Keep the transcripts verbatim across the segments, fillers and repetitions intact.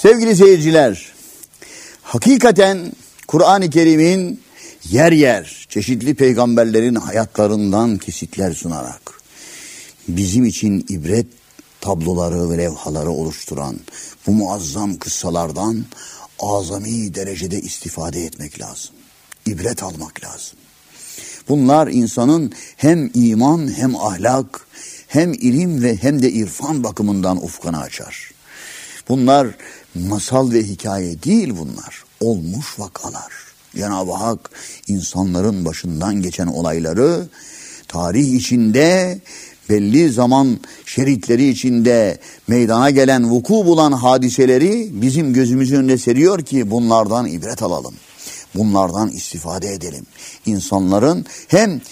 Sevgili seyirciler, hakikaten Kur'an-ı Kerim'in yer yer çeşitli peygamberlerin hayatlarından kesitler sunarak bizim için ibret tabloları ve levhaları oluşturan bu muazzam kıssalardan azami derecede istifade etmek lazım. İbret almak lazım. Bunlar insanın hem iman hem ahlak hem ilim ve hem de irfan bakımından ufkunu açar. Bunlar masal ve hikaye değil bunlar. Olmuş vakalar. Cenab-ı Hak insanların başından geçen olayları tarih içinde belli zaman şeritleri içinde meydana gelen vuku bulan hadiseleri bizim gözümüzün önüne seriyor ki bunlardan ibret alalım. Bunlardan istifade edelim. İnsanların hem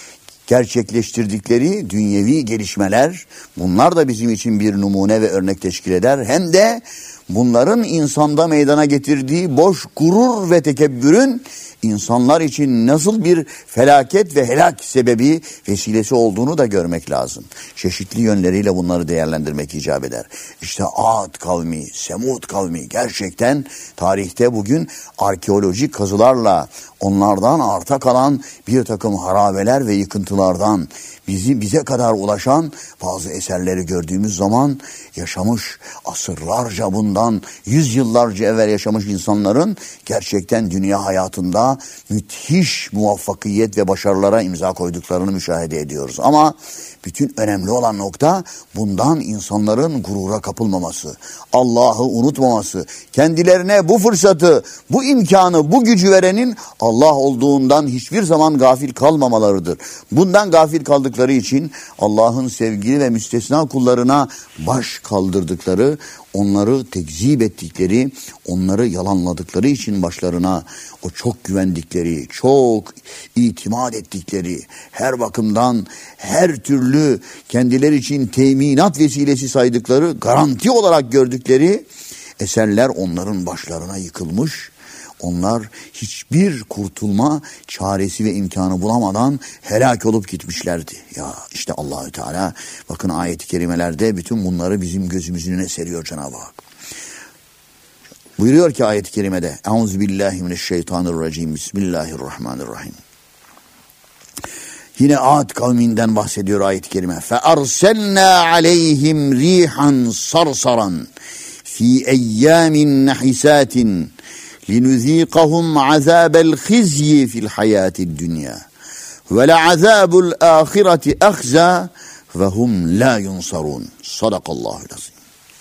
gerçekleştirdikleri dünyevi gelişmeler, bunlar da bizim için bir numune ve örnek teşkil eder. Hem de bunların insanda meydana getirdiği boş gurur ve tekebbürün insanlar için nasıl bir felaket ve helak sebebi, vesilesi olduğunu da görmek lazım. Çeşitli yönleriyle bunları değerlendirmek icap eder. İşte Ad kavmi, Semud kavmi gerçekten tarihte bugün arkeolojik kazılarla onlardan arta kalan bir takım harabeler ve yıkıntılardan bizi bize kadar ulaşan bazı eserleri gördüğümüz zaman yaşamış asırlarca bundan yüzyıllarca evvel yaşamış insanların gerçekten dünya hayatında müthiş muvaffakiyet ve başarılara imza koyduklarını müşahede ediyoruz. Ama bütün önemli olan nokta bundan insanların gurura kapılmaması, Allah'ı unutmaması, kendilerine bu fırsatı, bu imkanı, bu gücü verenin Allah olduğundan hiçbir zaman gafil kalmamalarıdır. Bundan gafil kaldıkları için Allah'ın sevgili ve müstesna kullarına baş kaldırdıkları, onları tekzip ettikleri, onları yalanladıkları için başlarına o çok güvendikleri, çok itimat ettikleri, her bakımdan her türlü kendileri için teminat vesilesi saydıkları, garanti olarak gördükleri eserler onların başlarına yıkılmış. Onlar hiçbir kurtulma çaresi ve imkanı bulamadan helak olup gitmişlerdi. Ya işte Allahü Teala bakın ayet-i kerimelerde bütün bunları bizim gözümüzün önüne seriyor Cenab-ı Hak. Buyuruyor ki ayet-i kerimede Euzubillahimineşşeytanirracim Bismillahirrahmanirrahim. Yine Ad kavminden bahsediyor ayet-i kerime. فَأَرْسَلْنَا عَلَيْهِمْ رِيحًا صَرْصَرًا فِي اَيَّامٍ نَحِسَاتٍ لِنُذ۪يقَهُمْ عَذَابَ الْخِزْيِ فِي الْحَيَاةِ الدُّنْيَا وَلَعَذَابُ الْآخِرَةِ أَخْزَى وَهُمْ لَا يُنْصَرُونَ Sadakallahu lazim.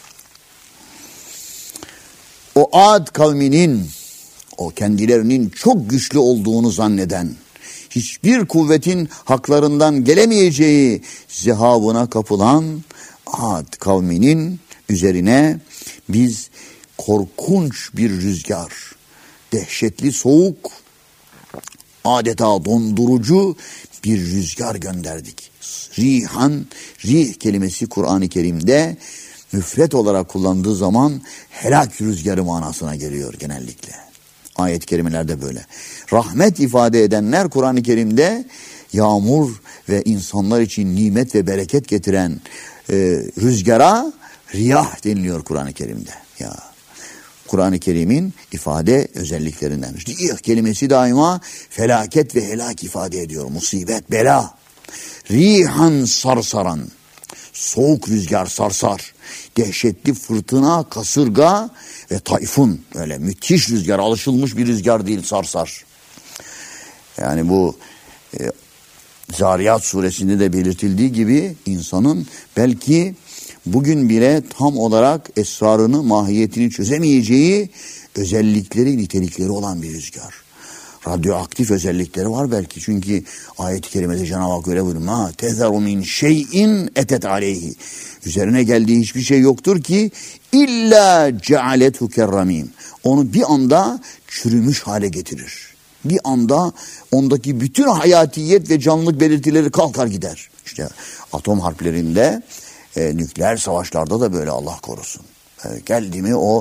O Ad kavminin, o kendilerinin çok güçlü olduğunu zanneden, hiçbir kuvvetin haklarından gelemeyeceği zehabına kapılan Ad kavminin üzerine biz korkunç bir rüzgar, dehşetli soğuk, adeta dondurucu bir rüzgar gönderdik. Rihan, rih kelimesi Kur'an-ı Kerim'de müfret olarak kullandığı zaman helak rüzgarı manasına geliyor genellikle. Ayet-i kerimelerde böyle. Rahmet ifade edenler Kur'an-ı Kerim'de yağmur ve insanlar için nimet ve bereket getiren e, rüzgara riyah deniliyor Kur'an-ı Kerim'de. Ya Kur'an-ı Kerim'in ifade özelliklerinden. Riyah kelimesi daima felaket ve helak ifade ediyor. Musibet, bela. Rihan sarsaran. Soğuk rüzgar sarsar. Dehşetli fırtına, kasırga ve tayfun. Öyle müthiş rüzgar. Alışılmış bir rüzgar değil, sarsar. Yani bu e, Zariyat suresinde de belirtildiği gibi insanın belki bugün bile tam olarak esrarını, mahiyetini çözemeyeceği özellikleri, nitelikleri olan bir rüzgar. Radyoaktif özellikleri var belki. Çünkü ayet-i kerimede Cenab-ı Hak öyle buyuruyor. Ma tezeru min şeyin etet aleyhi. Üzerine geldiği hiçbir şey yoktur ki illa cealethu kerramim. Onu bir anda çürümüş hale getirir. Bir anda ondaki bütün hayatiyet ve canlılık belirtileri kalkar gider. İşte atom harplerinde, e, nükleer savaşlarda da böyle Allah korusun. E, geldi mi o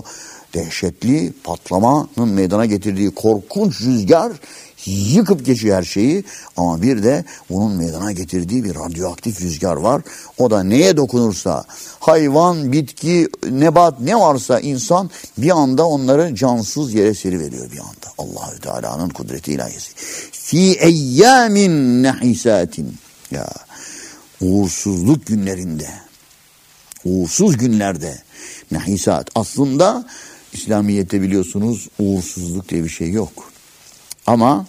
dehşetli patlamanın meydana getirdiği korkunç rüzgar yıkıp geçiyor her şeyi. Ama bir de bunun meydana getirdiği bir radyoaktif rüzgar var. O da neye dokunursa, hayvan, bitki, nebat ne varsa insan bir anda onları cansız yere seriveriyor bir anda. Allahü Teala'nın kudreti ilahisi. Fi eyyamin nehisatin. Ya uğursuzluk günlerinde, uğursuz günlerde nehisat. Aslında İslamiyet'te biliyorsunuz uğursuzluk diye bir şey yok. Ama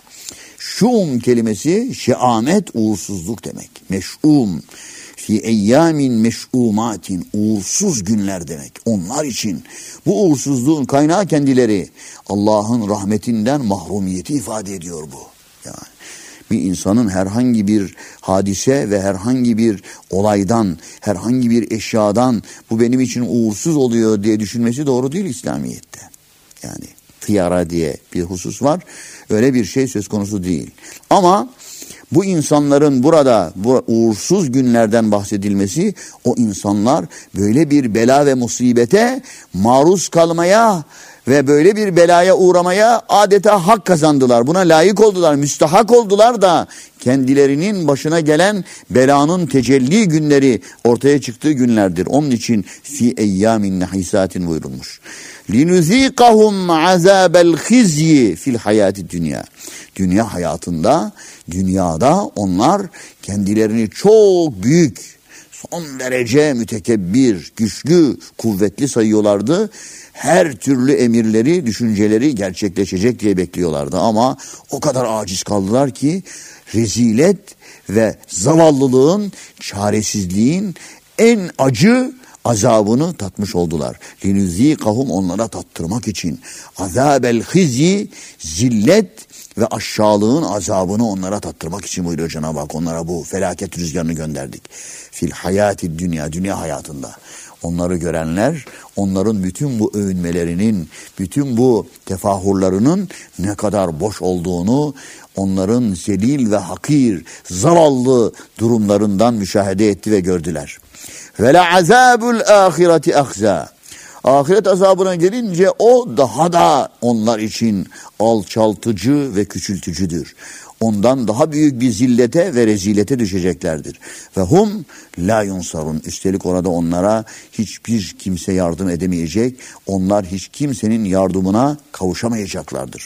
şum kelimesi şeamet uğursuzluk demek. Meş'um fi eyyamin meş'umatin, uğursuz günler demek. Onlar için bu uğursuzluğun kaynağı kendileri. Allah'ın rahmetinden mahrumiyeti ifade ediyor bu. Yani bir insanın herhangi bir hadise ve herhangi bir olaydan, herhangi bir eşyadan bu benim için uğursuz oluyor diye düşünmesi doğru değil İslamiyet'te. Yani hıyara diye bir husus var. Öyle bir şey söz konusu değil. Ama bu insanların burada bu uğursuz günlerden bahsedilmesi, o insanlar böyle bir bela ve musibete maruz kalmaya ve böyle bir belaya uğramaya adeta hak kazandılar. Buna layık oldular, müstahak oldular da kendilerinin başına gelen belanın tecelli günleri ortaya çıktığı günlerdir. Onun için fi eyyamin nehisatin buyurulmuş. لِنُذ۪يقَهُمْ عَذَابَ الْخِزْيِ fil hayati dünya. Dünya hayatında, dünyada onlar kendilerini çok büyük, son derece mütekebbir, güçlü, kuvvetli sayıyorlardı. Her türlü emirleri, düşünceleri gerçekleşecek diye bekliyorlardı. Ama o kadar aciz kaldılar ki rezilet ve zavallılığın, çaresizliğin en acı azabını tatmış oldular. Linüzîkahum, onlara tattırmak için. Azâbel hizyi, zillet ve aşağılığın azabını onlara tattırmak için buyuruyor Cenab-ı Hak. Onlara bu felaket rüzgarını gönderdik. Fil hayati dünya, dünya hayatında. Onları görenler, onların bütün bu övünmelerinin, bütün bu tefahurlarının ne kadar boş olduğunu, onların zelil ve hakir, zavallı durumlarından müşahede etti ve gördüler. Ve la azabul ahireti ahza. Ahiret azabına gelince o daha da onlar için alçaltıcı ve küçültücüdür. Ondan daha büyük bir zillete ve rezilete düşeceklerdir. Ve hum la yunsarun. Üstelik orada onlara hiçbir kimse yardım edemeyecek. Onlar hiç kimsenin yardımına kavuşamayacaklardır.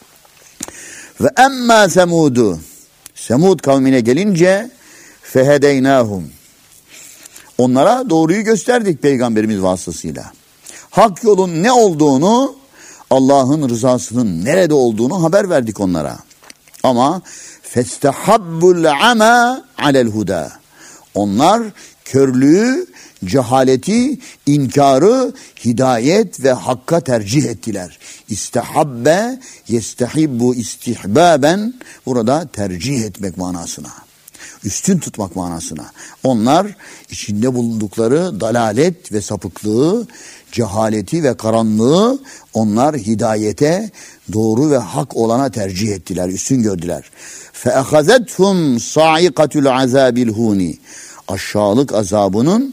Ve emma semudu. Semud kavmine gelince fehedeynahum. Onlara doğruyu gösterdik peygamberimiz vasıtasıyla. Hak yolun ne olduğunu, Allah'ın rızasının nerede olduğunu haber verdik onlara. Ama festehabbul ama alel huda. Onlar körlüğü, cehaleti, inkarı, hidayet ve hakka tercih ettiler. İstehabbe, yestehibbu istihbaben, burada tercih etmek manasına. Üstün tutmak manasına. Onlar içinde bulundukları dalalet ve sapıklığı, cehaleti ve karanlığı onlar hidayete, doğru ve hak olana tercih ettiler, üstün gördüler. فَاَخَذَتْهُمْ صَاعِقَةُ الْعَذَابِ الْهُونِ. Aşağılık azabının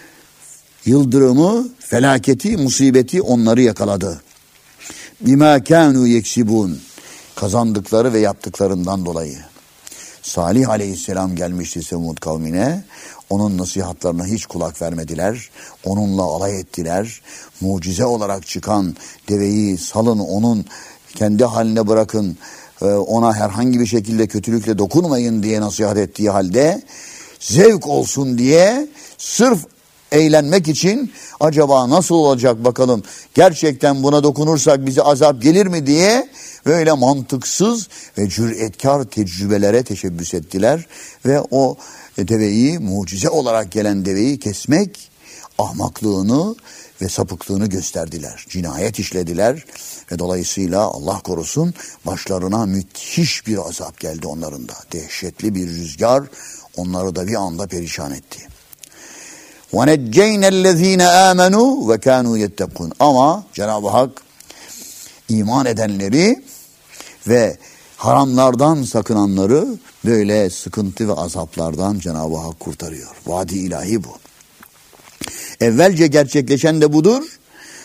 yıldırımı, felaketi, musibeti onları yakaladı. بِمَا كَانُوا يَكْسِبُونَ. Kazandıkları ve yaptıklarından dolayı. Salih aleyhisselam gelmişti Semud kavmine. Onun nasihatlarına hiç kulak vermediler. Onunla alay ettiler. Mucize olarak çıkan deveyi salın, onun kendi haline bırakın, ona herhangi bir şekilde kötülükle dokunmayın diye nasihat ettiği halde, zevk olsun diye sırf eğlenmek için acaba nasıl olacak bakalım, gerçekten buna dokunursak bize azap gelir mi diye böyle mantıksız ve cüretkar tecrübelere teşebbüs ettiler ve o deveyi, mucize olarak gelen deveyi kesmek ahmaklığını ve sapıklığını gösterdiler. Cinayet işlediler ve dolayısıyla Allah korusun başlarına müthiş bir azap geldi onların da. Dehşetli bir rüzgar onları da bir anda perişan etti. وَنَجَّيْنَا الَّذ۪ينَ آمَنُوا وَكَانُوا يَتَّقُونَ. Ama Cenab-ı Hak iman edenleri ve haramlardan sakınanları böyle sıkıntı ve azaplardan Cenab-ı Hak kurtarıyor. Vaadi ilahi bu. Evvelce gerçekleşen de budur.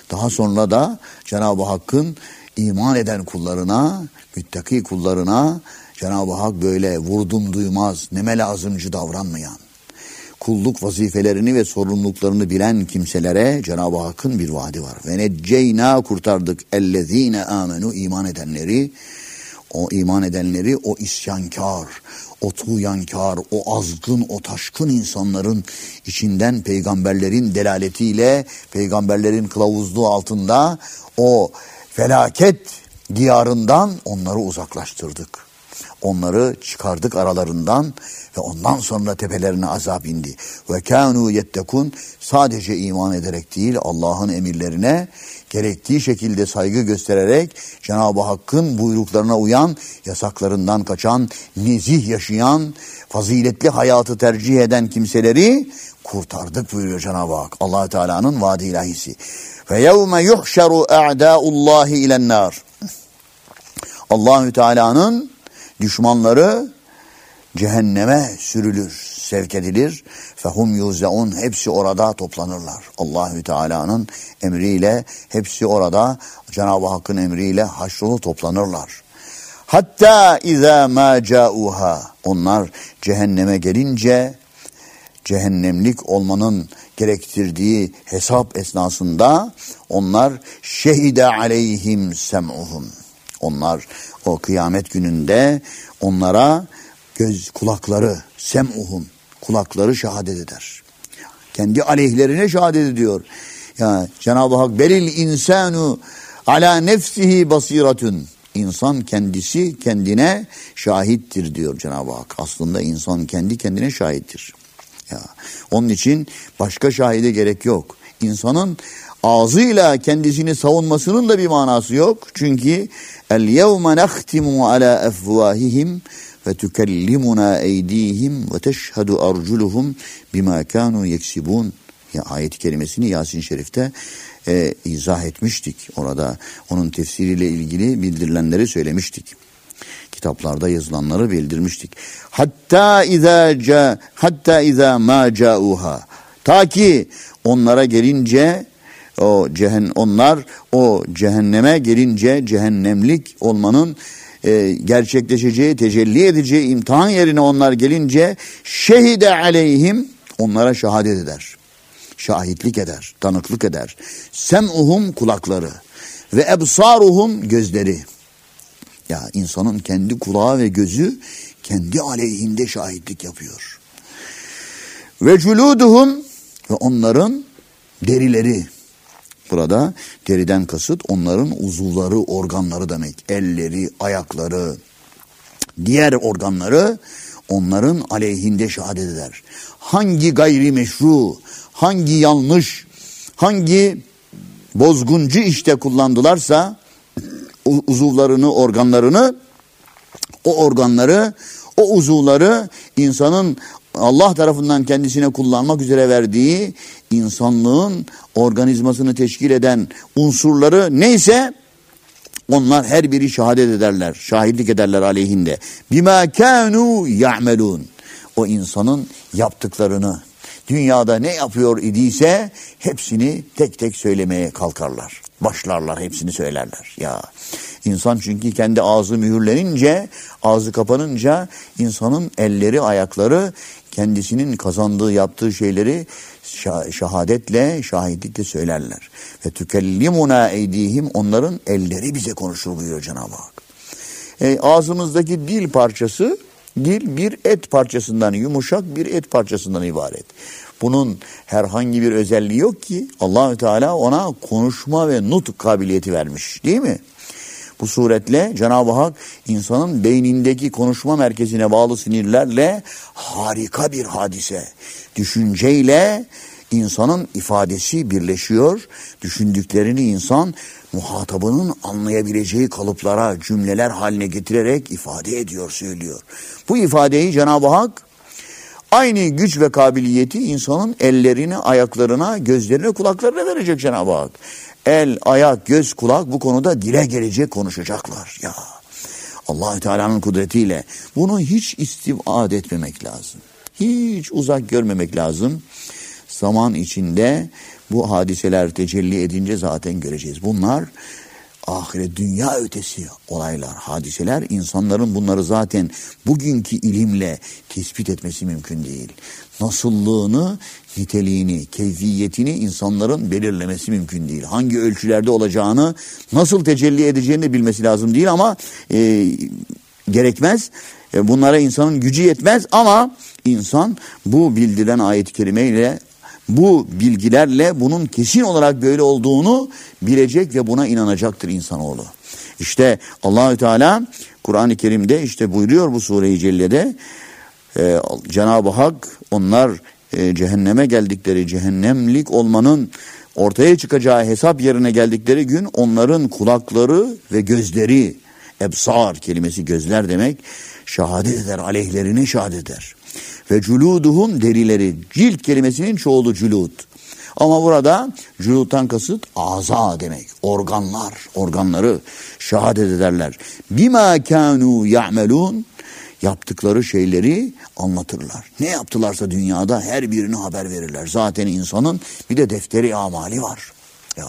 Daha sonra da Cenab-ı Hakk'ın iman eden kullarına, müttaki kullarına Cenab-ı Hak böyle vurdum duymaz, neme lazımcı davranmayan, kulluk vazifelerini ve sorumluluklarını bilen kimselere Cenab-ı Hakk'ın bir vaadi var. Ve necceyna kurtardık ellezine amenu iman edenleri, o iman edenleri o isyankar, o tuğyankar, o azgın, o taşkın insanların içinden peygamberlerin delaletiyle, peygamberlerin kılavuzluğu altında o felaket diyarından onları uzaklaştırdık. Onları çıkardık aralarından ve ondan sonra tepelerine azap indi. Ve kânû yettekûn, sadece iman ederek değil, Allah'ın emirlerine gerektiği şekilde saygı göstererek Cenab-ı Hakk'ın buyruklarına uyan, yasaklarından kaçan, nezih yaşayan, faziletli hayatı tercih eden kimseleri kurtardık buyuruyor Cenab-ı Hak. Allah Teala'nın vaadi ilahisi. Ve yevme yuhşeru a'dâullâhi ilennâr. Allahü Teala'nın düşmanları cehenneme sürülür, sevk edilir. Fehum yuzeun, hepsi orada toplanırlar. Allahü Teala'nın emriyle hepsi orada Cenab-ı Hakk'ın emriyle haşrolu toplanırlar. Hatta izâ mâ câuhâ, onlar cehenneme gelince, cehennemlik olmanın gerektirdiği hesap esnasında onlar şehide aleyhim sem'uhum. Onlar o kıyamet gününde onlara göz kulakları, sem'uhum, kulakları şehadet eder. Kendi aleyhlerine şehadet ediyor. Ya Cenab-ı Hak belil insanu ala nefsihi basiratun. İnsan kendisi kendine şahittir diyor Cenab-ı Hak. Aslında insan kendi kendine şahittir. Ya onun için başka şahide gerek yok. İnsanın ağzıyla kendisini savunmasının da bir manası yok. Çünkü el yevme nehtimu ala efvahihim ve tukellimuna eydihim ve teşhedü arculuhum bima kanu yeksibun. Ya, ayet-i kerimesini Yasin Şerif'te e, izah etmiştik. Orada onun tefsiriyle ilgili bildirilenleri söylemiştik. Kitaplarda yazılanları bildirmiştik. Hatta izâ ca hatta izâ mâ câuhâ. Ta ki onlara gelince o cehen onlar o cehenneme gelince, cehennemlik olmanın e, gerçekleşeceği, tecelli edeceği imtihan yerine onlar gelince şehide aleyhim, onlara şehadet eder. Şahitlik eder, tanıklık eder. Sem'uhum, kulakları ve ebsaruhum, gözleri. Ya insanın kendi kulağı ve gözü kendi aleyhinde şahitlik yapıyor. Ve culuduhum, ve onların derileri. Burada deriden kasıt onların uzuvları, organları demek. Elleri, ayakları, diğer organları onların aleyhinde şehadet eder. Hangi gayrimeşru, hangi yanlış, hangi bozguncu işte kullandılarsa uzuvlarını, organlarını, o organları, o uzuvları insanın Allah tarafından kendisine kullanmak üzere verdiği insanlığın organizmasını teşkil eden unsurları neyse onlar her biri şehadet ederler, şahitlik ederler aleyhinde. Bima kanu ya'melun. O insanın yaptıklarını, dünyada ne yapıyor idiyse hepsini tek tek söylemeye kalkarlar. Başlarlar, hepsini söylerler. Ya insan çünkü kendi ağzı mühürlenince, ağzı kapanınca insanın elleri, ayakları kendisinin kazandığı, yaptığı şeyleri şehadetle, şahitlikle söylerler. Ve tükellimuna eydihim, onların elleri bize konuşur buyuruyor Cenab-ı Hak. E, ağzımızdaki dil parçası, dil bir et parçasından, yumuşak bir et parçasından ibaret. Bunun herhangi bir özelliği yok ki. Allah-u Teala ona konuşma ve nutk kabiliyeti vermiş, değil mi? Bu suretle Cenab-ı Hak insanın beynindeki konuşma merkezine bağlı sinirlerle harika bir hadise. Düşünceyle insanın ifadesi birleşiyor. Düşündüklerini insan muhatabının anlayabileceği kalıplara, cümleler haline getirerek ifade ediyor, söylüyor. Bu ifadeyi Cenab-ı Hak aynı güç ve kabiliyeti insanın ellerine, ayaklarına, gözlerine, kulaklarına verecek Cenab-ı Hak. El, ayak, göz, kulak bu konuda dile gelecek, konuşacaklar. Ya Allah-u Teala'nın kudretiyle bunu hiç istibad etmemek lazım. Hiç uzak görmemek lazım. zaman içinde bu hadiseler tecelli edince zaten göreceğiz. Bunlar ahiret, dünya ötesi olaylar, hadiseler. İnsanların bunları zaten bugünkü ilimle tespit etmesi mümkün değil. Nasıllığını, niteliğini, keyfiyetini insanların belirlemesi mümkün değil. Hangi ölçülerde olacağını, nasıl tecelli edeceğini bilmesi lazım değil ama e, gerekmez. E, bunlara insanın gücü yetmez ama insan bu bildirilen ayet-i kerimeyle, bu bilgilerle bunun kesin olarak böyle olduğunu bilecek ve buna inanacaktır insanoğlu. İşte Allahü Teala Kur'an-ı Kerim'de işte buyuruyor bu sure-i cellede, e, Cenab-ı Hak onlar e, cehenneme geldikleri, cehennemlik olmanın ortaya çıkacağı hesap yerine geldikleri gün onların kulakları ve gözleri, ebsar kelimesi gözler demek, şehadet eder, aleyhlerine şehadet eder. Ve culuduhum, derileri, cilt kelimesinin çoğulu culud. Ama burada culuddan kasıt aza demek. Organlar, organları şehadet ederler. Bima kanu ya'melun, yaptıkları şeyleri anlatırlar. Ne yaptılarsa dünyada her birine haber verirler. Zaten insanın bir de defteri amali var. Ya.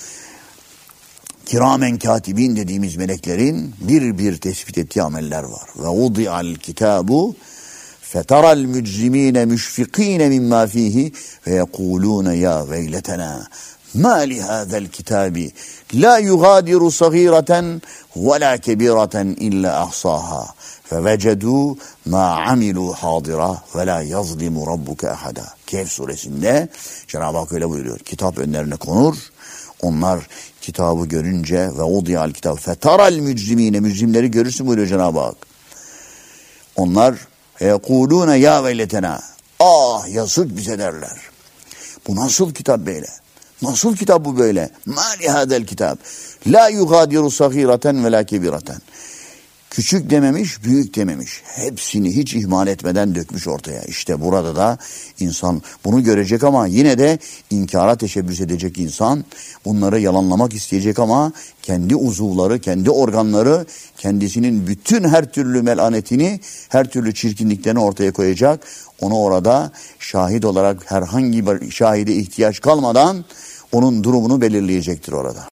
Kiramen katibin dediğimiz meleklerin bir bir tespit ettiği ameller var. Ve udi'al kitabu فَتَرَى الْمُجْرِم۪ينَ مُشْفِق۪ينَ مِمَّا ف۪يهِ وَيَقُولُونَ يَا وَيْلَتَنَا مَا لِهَذَا الْكِتَابِ لَا يُغَادِرُ صَغِيرَةً وَلَا كَبِيرَةً إِلَّا أَحْصَاهَا فَوَجَدُوا مَا عَمِلُوا حَاضِرًا وَلَا يَظْلِمُ رَبُّكَ أَحَدًا. Kehf suresinde Cenab-ı Hak öyle buyuruyor. Kitap önlerine konur. Onlar kitabı görünce ve udiyal kitab fetaral mücrimine, mücrimleri görürsün buyuruyor Cenab-ı Hak. Onlar yekulune ya veyletena, ah yazık bize derler. Bu nasıl kitap böyle? Nasıl kitap bu böyle? Ma li hadel kitap la yugadiru sagireten ve la kebireten. Küçük dememiş, büyük dememiş. Hepsini hiç ihmal etmeden dökmüş ortaya. İşte burada da insan bunu görecek ama yine de inkara teşebbüs edecek insan. Bunları yalanlamak isteyecek ama kendi uzuvları, kendi organları, kendisinin bütün her türlü melanetini, her türlü çirkinliklerini ortaya koyacak. Onu orada şahit olarak herhangi bir şahide ihtiyaç kalmadan onun durumunu belirleyecektir orada.